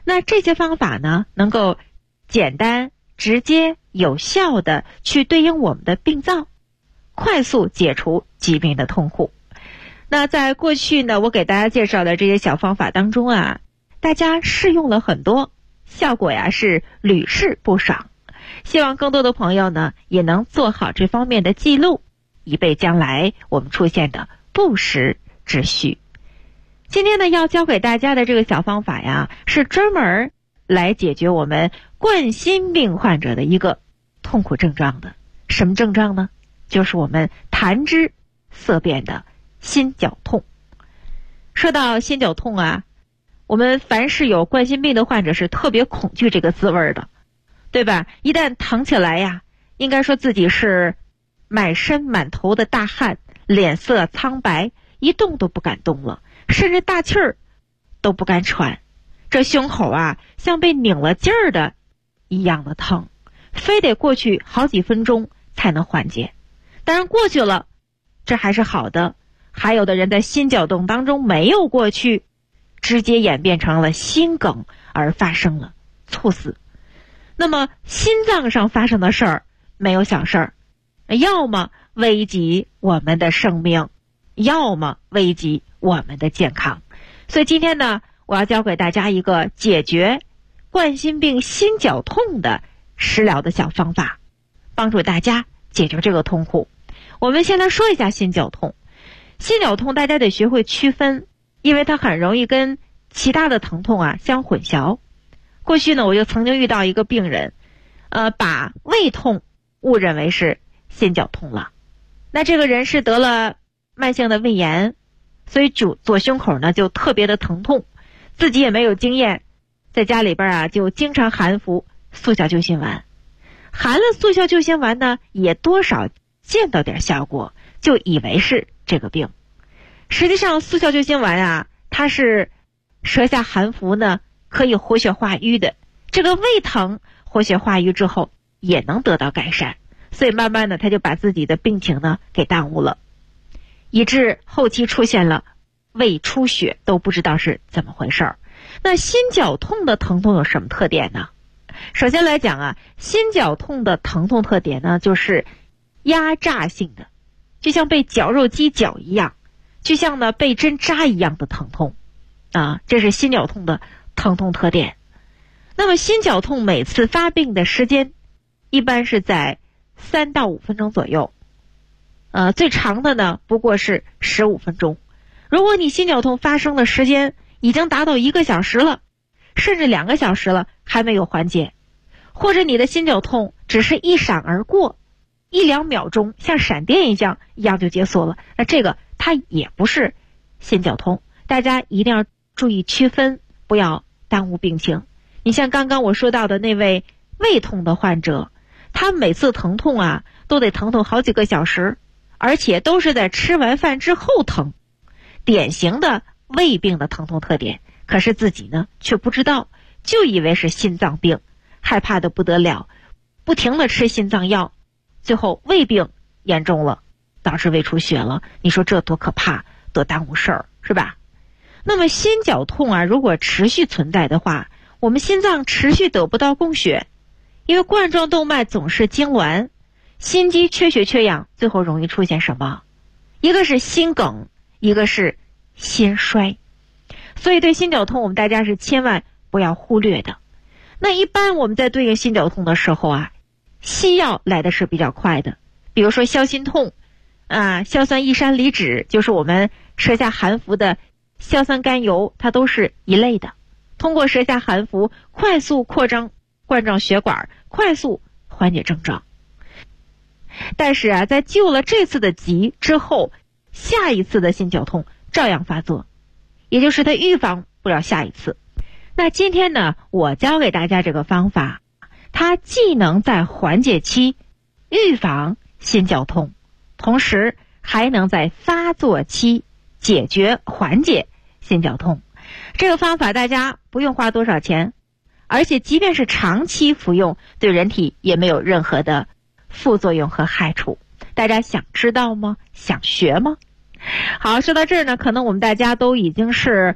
[SPEAKER 9] 那这些方法呢，能够简单、直接、有效的去对应我们的病灶，快速解除疾病的痛苦。那在过去呢，我给大家介绍的这些小方法当中啊，大家试用了很多，效果呀是屡试不爽。希望更多的朋友呢，也能做好这方面的记录，以备将来我们出现的不时之需。今天呢，要教给大家的这个小方法呀，是专门来解决我们冠心病患者的一个痛苦症状的。什么症状呢？就是我们谈之色变的心绞痛。说到心绞痛啊，我们凡是有冠心病的患者是特别恐惧这个滋味的，对吧？一旦疼起来呀，应该说自己是满身满头的大汗，脸色苍白，一动都不敢动了，甚至大气儿都不敢喘。这胸口啊，像被拧了劲儿的一样的疼，非得过去好几分钟才能缓解。当然过去了，这还是好的。还有的人在心绞痛当中没有过去，直接演变成了心梗而发生了猝死。那么心脏上发生的事儿没有小事儿，要么危及我们的生命，要么危及我们的健康。所以今天呢，我要教给大家一个解决冠心病心绞痛的食疗的小方法，帮助大家解决这个痛苦。我们先来说一下心绞痛。心绞痛大家得学会区分，因为它很容易跟其他的疼痛啊相混淆。过去呢，我就曾经遇到一个病人，把胃痛误认为是心绞痛了。那这个人是得了慢性的胃炎，所以左胸口呢就特别的疼痛，自己也没有经验，在家里边啊就经常含服速效救心丸。含了速效救心丸呢，也多少见到点效果，就以为是这个病。实际上速效救心丸啊，它是舌下含服呢，可以活血化瘀的。这个胃疼活血化瘀之后也能得到改善，所以慢慢的他就把自己的病情呢给耽误了，以致后期出现了胃出血，都不知道是怎么回事儿。那心绞痛的疼痛有什么特点呢？首先来讲啊，心绞痛的疼痛特点呢，就是压榨性的，就像被绞肉机绞一样，就像呢被针扎一样的疼痛啊，这是心绞痛的疼痛特点。那么心绞痛每次发病的时间一般是在3到5分钟左右，最长的呢不过是15分钟。如果你心绞痛发生的时间已经达到1个小时了，甚至2个小时了还没有缓解，或者你的心绞痛只是一闪而过，1-2秒钟像闪电一样就结束了，那这个它也不是心绞痛。大家一定要注意区分，不要耽误病情。你像刚刚我说到的那位胃痛的患者，他每次疼痛啊都得疼痛好几个小时，而且都是在吃完饭之后疼，典型的胃病的疼痛特点。可是自己呢却不知道，就以为是心脏病，害怕的不得了，不停的吃心脏药，最后胃病严重了，导致胃出血了。你说这多可怕，多耽误事儿，是吧？那么心绞痛啊，如果持续存在的话，我们心脏持续得不到供血，因为冠状动脉总是痉挛，心肌缺血缺氧，最后容易出现什么？一个是心梗，一个是心衰。所以对心绞痛我们大家是千万不要忽略的。那一般我们在对应心绞痛的时候啊，西药来的是比较快的，比如说消心痛啊，硝酸异山梨酯就是我们舌下含服的硝酸甘油，它都是一类的，通过舌下含服快速扩张冠状血管，快速缓解症状。但是啊，在救了这次的急之后，下一次的心绞痛照样发作，也就是它预防不了下一次。那今天呢，我教给大家这个方法，它既能在缓解期预防心绞痛，同时还能在发作期解决缓解心绞痛。这个方法大家不用花多少钱，而且即便是长期服用，对人体也没有任何的副作用和害处。大家想知道吗？想学吗？好，说到这儿呢，可能我们大家都已经是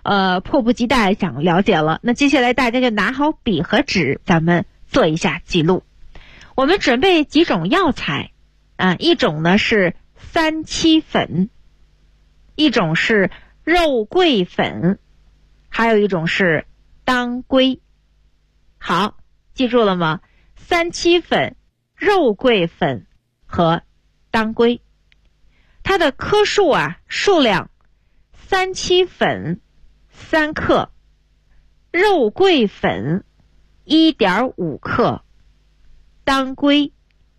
[SPEAKER 9] 迫不及待想了解了。那接下来大家就拿好笔和纸，咱们做一下记录。我们准备几种药材啊，一种呢是三七粉，一种是肉桂粉，还有一种是当归。好，记住了吗？三七粉、肉桂粉和当归。它的克数数量，三七粉3克，肉桂粉1.5克，当归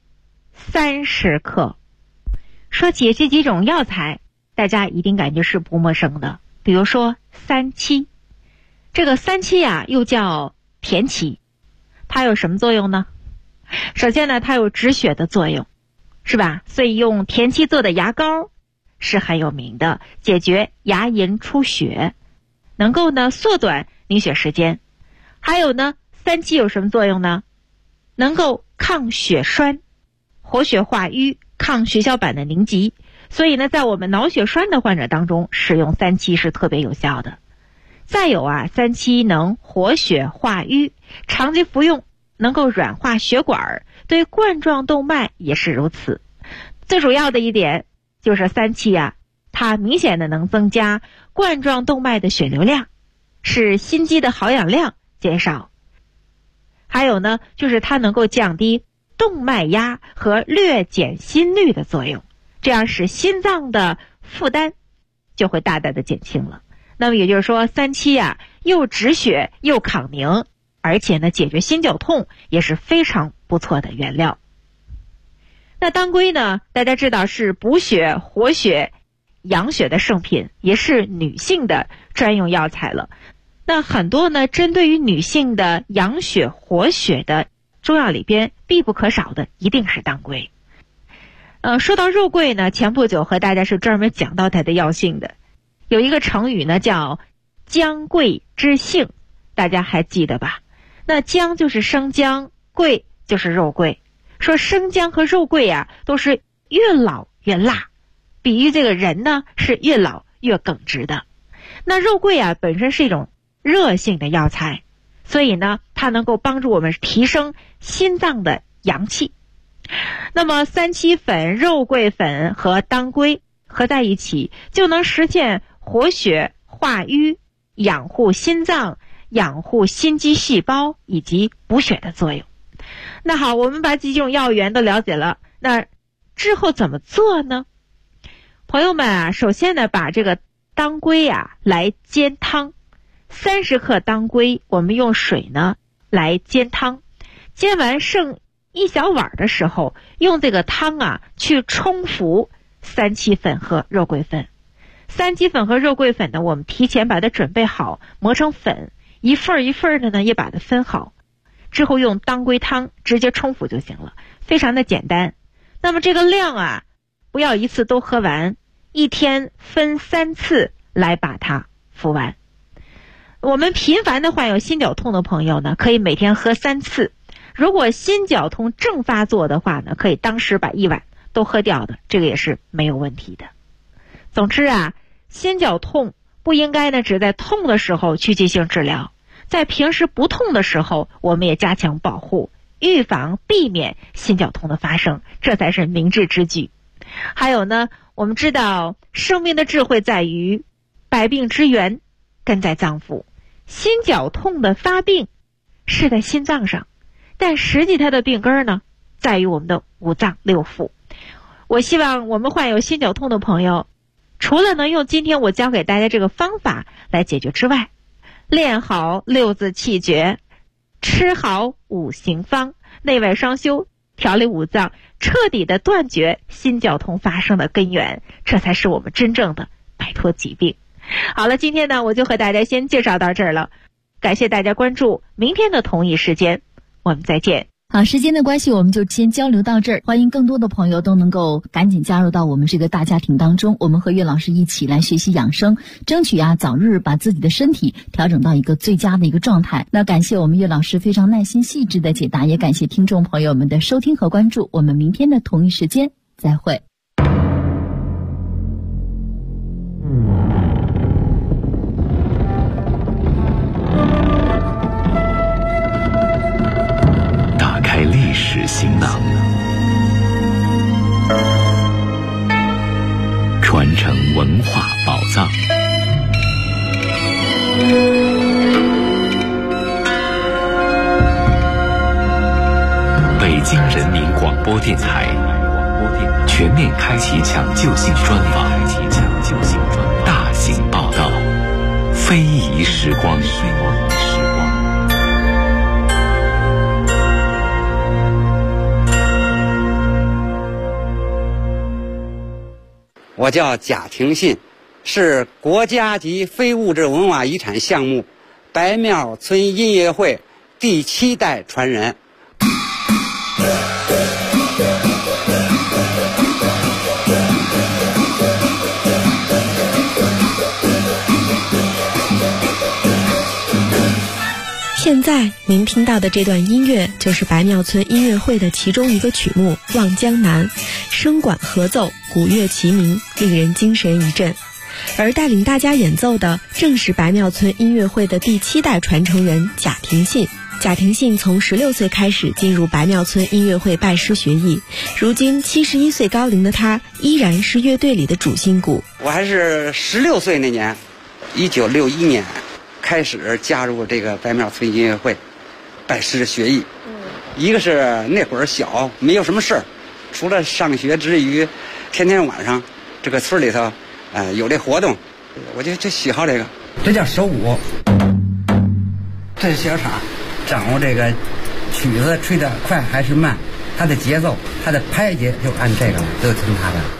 [SPEAKER 9] 30克。说起这几种药材，大家一定感觉是不陌生的。比如说三七，这个三七又叫田七，它有什么作用呢？首先呢，它有止血的作用，是吧？所以用田七做的牙膏是很有名的，解决牙龈出血，能够呢缩短凝血时间。还有呢，三七有什么作用呢？能够抗血栓、活血化瘀、抗血小板的凝集。所以呢，在我们脑血栓的患者当中，使用三七是特别有效的。再有三七能活血化瘀，长期服用能够软化血管，对冠状动脉也是如此。最主要的一点就是三七它明显的能增加冠状动脉的血流量，使心肌的好氧量减少。还有呢，就是它能够降低动脉压和略减心率的作用，这样使心脏的负担就会大大的减轻了。那么也就是说，三七又止血又抗凝，而且呢解决心绞痛也是非常不错的原料。那当归呢，大家知道是补血、活血、养血的圣品，也是女性的专用药材了。那很多呢针对于女性的养血活血的中药里边，必不可少的一定是当归。说到肉桂呢，前不久和大家是专门讲到它的药性的。有一个成语呢叫姜桂之性，大家还记得吧？那姜就是生姜，桂就是肉桂。说生姜和肉桂都是越老越辣，比喻这个人呢是越老越耿直的。那肉桂本身是一种热性的药材，所以呢它能够帮助我们提升心脏的阳气。那么三七粉、肉桂粉和当归合在一起，就能实现活血化瘀、养护心脏、养护心肌细胞以及补血的作用。那好，我们把几种药源都了解了，那之后怎么做呢？朋友们首先呢，把这个当归来煎汤。30克当归，我们用水呢来煎汤，煎完剩一小碗的时候，用这个汤去冲服三七粉和肉桂粉。三七粉和肉桂粉呢，我们提前把它准备好，磨成粉，一份一份的呢也把它分好，之后用当归汤直接冲服就行了，非常的简单。那么这个量不要一次都喝完，一天分3次来把它服完。我们频繁的患有心绞痛的朋友呢，可以每天喝3次。如果心绞痛正发作的话呢，可以当时把1碗都喝掉的，这个也是没有问题的。总之心绞痛不应该呢只在痛的时候去进行治疗，在平时不痛的时候，我们也加强保护，预防避免心绞痛的发生，这才是明智之举。还有呢，我们知道生命的智慧在于百病之源根在脏腑，心绞痛的发病是在心脏上，但实际它的病根呢在于我们的五脏六腑。我希望我们患有心绞痛的朋友，除了能用今天我教给大家这个方法来解决之外，练好6字气诀，吃好5行方，内外双修，调理五脏，彻底的断绝心绞痛发生的根源，这才是我们真正的摆脱疾病。好了，今天呢我就和大家先介绍到这儿了，感谢大家关注，明天的同一时间我们再见。
[SPEAKER 3] 好，时间的关系我们就先交流到这儿，欢迎更多的朋友都能够赶紧加入到我们这个大家庭当中，我们和岳老师一起来学习养生，争取早日把自己的身体调整到一个最佳的一个状态。那感谢我们岳老师非常耐心细致的解答，也感谢听众朋友们的收听和关注，我们明天的同一时间再会。
[SPEAKER 10] 播电台全面开启抢救性专访，大型报道，非遗时光。
[SPEAKER 11] 我叫贾廷信，是国家级非物质文化遗产项目白庙村音乐会第7代传人。
[SPEAKER 12] 现在您听到的这段音乐就是白庙村音乐会的其中一个曲目《望江南》，声管合奏，鼓乐齐鸣，令人精神一振。而带领大家演奏的正是白庙村音乐会的第7代传承人贾廷信。贾廷信从16岁开始进入白庙村音乐会拜师学艺，如今71岁高龄的他依然是乐队里的主心骨。
[SPEAKER 11] 我还是16岁那年，1961年开始加入这个白庙村音乐会拜师学艺。一个是那会儿小，没有什么事儿，除了上学之余，天天晚上这个村里头有这活动，我就喜好这个。这叫手鼓，这是小叉，掌握这个曲子吹得快还是慢，它的节奏，它的拍节就按这个了，都听它的。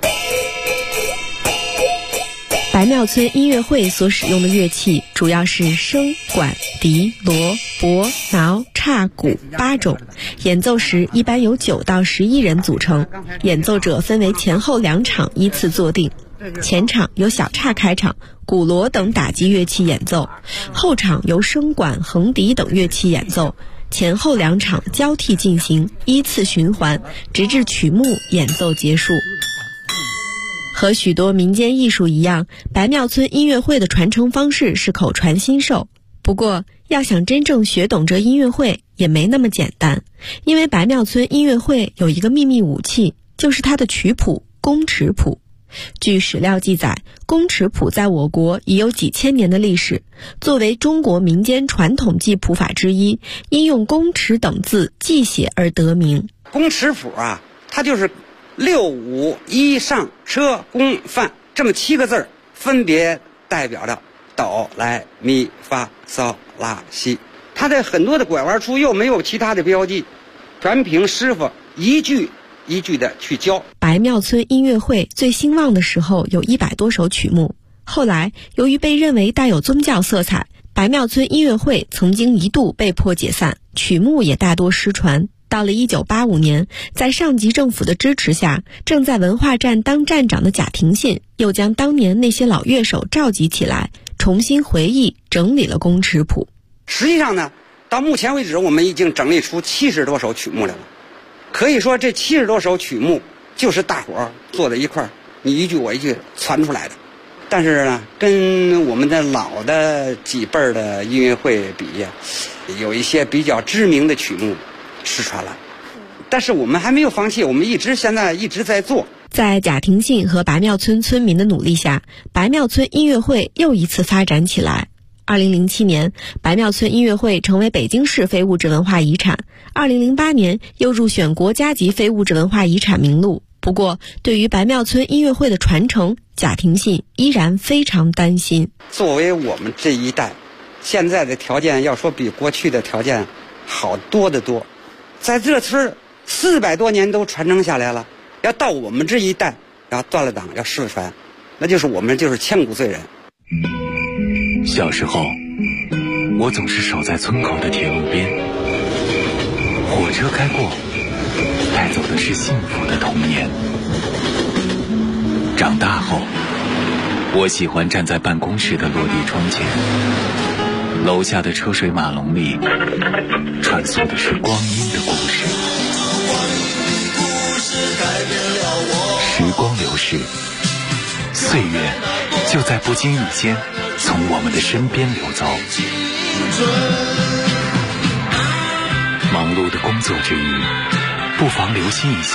[SPEAKER 12] 白庙村音乐会所使用的乐器主要是笙、管、笛、锣、钹、挠、叉、鼓8种，演奏时一般由9到11人组成，演奏者分为前后2场依次坐定。前场由小叉开场，鼓锣等打击乐器演奏，后场由笙管、横笛等乐器演奏，前后2场交替进行，依次循环，直至曲目演奏结束。和许多民间艺术一样，白庙村音乐会的传承方式是口传心授。不过，要想真正学懂这音乐会也没那么简单，因为白庙村音乐会有一个秘密武器，就是它的曲谱宫尺谱。据史料记载，宫尺谱在我国已有几千年的历史，作为中国民间传统记谱法之一，因用宫尺等字记写而得名。
[SPEAKER 11] 宫尺谱啊，它就是6、5、1上车宫范这么7个字，分别代表着哆来咪发嗦拉西。它的很多的拐弯处又没有其他的标记，全凭师傅一句一句的去教。
[SPEAKER 12] 白庙村音乐会最兴旺的时候有100多首曲目，后来由于被认为带有宗教色彩，白庙村音乐会曾经一度被迫解散，曲目也大多失传。到了1985年，在上级政府的支持下，正在文化站当站长的贾廷信又将当年那些老乐手召集起来，重新回忆整理了宫尺谱。
[SPEAKER 11] 实际上呢，到目前为止我们已经整理出70多首曲目来了。可以说这70多首曲目就是大伙儿坐在一块儿，你一句我一句传出来的。但是呢，跟我们的老的几辈儿的音乐会比呀，有一些比较知名的曲目失传了。但是我们还没有放弃，我们现在一直在做。
[SPEAKER 12] 在贾廷信和白庙村村民的努力下，白庙村音乐会又一次发展起来。2007年，白庙村音乐会成为北京市非物质文化遗产。2008年又入选国家级非物质文化遗产名录。不过，对于白庙村音乐会的传承，贾廷信依然非常担心。
[SPEAKER 11] 作为我们这一代，现在的条件要说比过去的条件好多得多。在这村400多年都传承下来了，要到我们这一代要断了档要失传，那就是我们就是千古罪人。
[SPEAKER 10] 小时候，我总是守在村口的铁路边，火车开过，带走的是幸福的童年。长大后，我喜欢站在办公室的落地窗前，楼下的车水马龙里穿梭的是光阴的故事。时光流逝，岁月就在不经意间从我们的身边流走。忙碌的工作之余，不妨留心一下